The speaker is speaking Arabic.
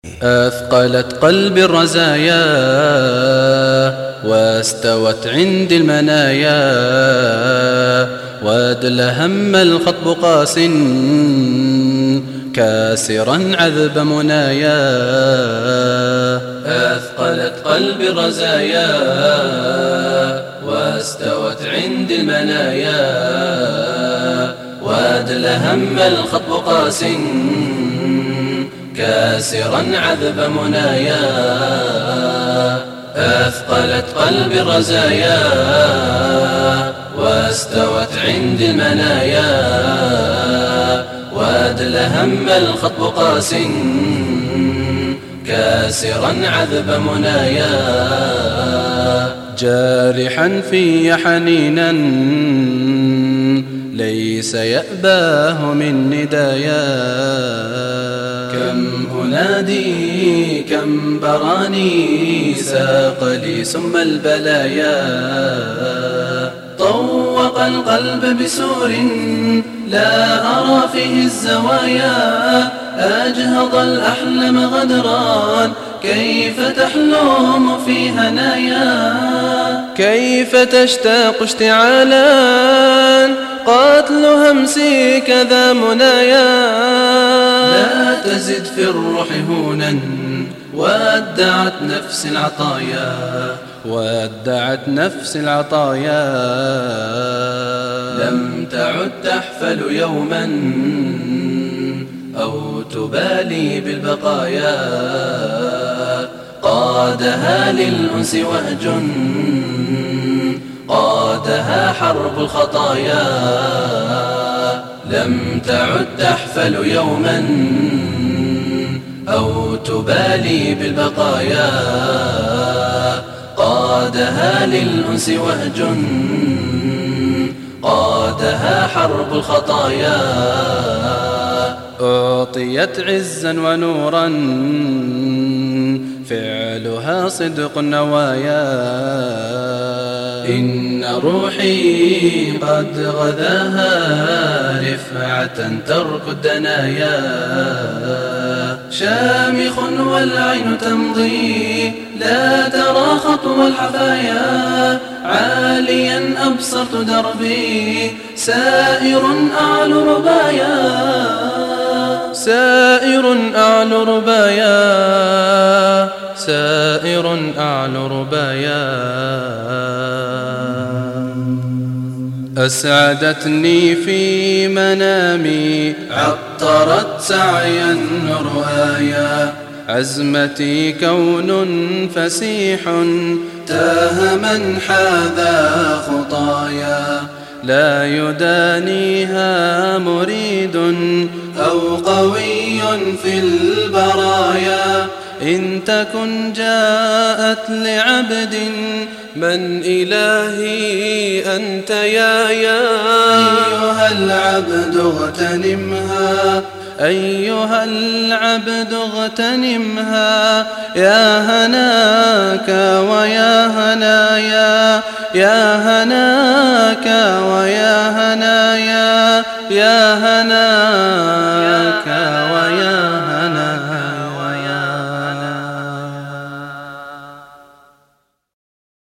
أثقلت قلبي الرزايا واستوت عندي المنايا، وادل هم الخطب قاس كاسرا عذب منايا. أثقلت قلبي الرزايا واستوت عندي المنايا، وادل هم الخطب قاس كاسرا عذب منايا. أثقلت قلبي الرزايا واستوت عندي المنايا، وادل هم الخطب قاس كاسرا عذب منايا. جارحا في حنينا ليس يأباه من ندايا، كم أنادي كم براني ساق لي سم البلايا. طوق القلب بسور لا أرى فيه الزوايا، أجهض الأحلام غدران كيف تحلم في هنايا. كيف تشتاق اشتعالا قاتل همسي كذا منايا. لا تزد في الروح هونا ودعت نفس العطايا، ودعت نفس العطايا. لم تعد تحفل يوما أو تبالي بالبقايا، قادها للأنس وهج قادها حرب الخطايا. لم تعد تحفل يوما أو تبالي بالبقايا، قادها للأنس وهج قادها حرب الخطايا. أعطيت عزا ونورا فعلها صدق النوايا، إن روحي قد غذاها رفعة ترك الدنايا. شامخ والعين تمضي لا ترى خطو الحفايا، عاليا أبصرت دربي سائر أعلو ربايا. سائر أعلو ربايا، سائر أعلو ربايا. أسعدتني في منامي عطرت سعيا رؤايا، عزمتي كون فسيح تاه من حاذا خطايا. لا يدانيها مريد أو قوي في البرايا، إن تكن جاءت لعبد من إلهي أنت يا أيها العبد اغتنمها، أيها العبد اغتنمها. يا هناك ويا هنايا، يا هناك ويا هنايا، يا هناك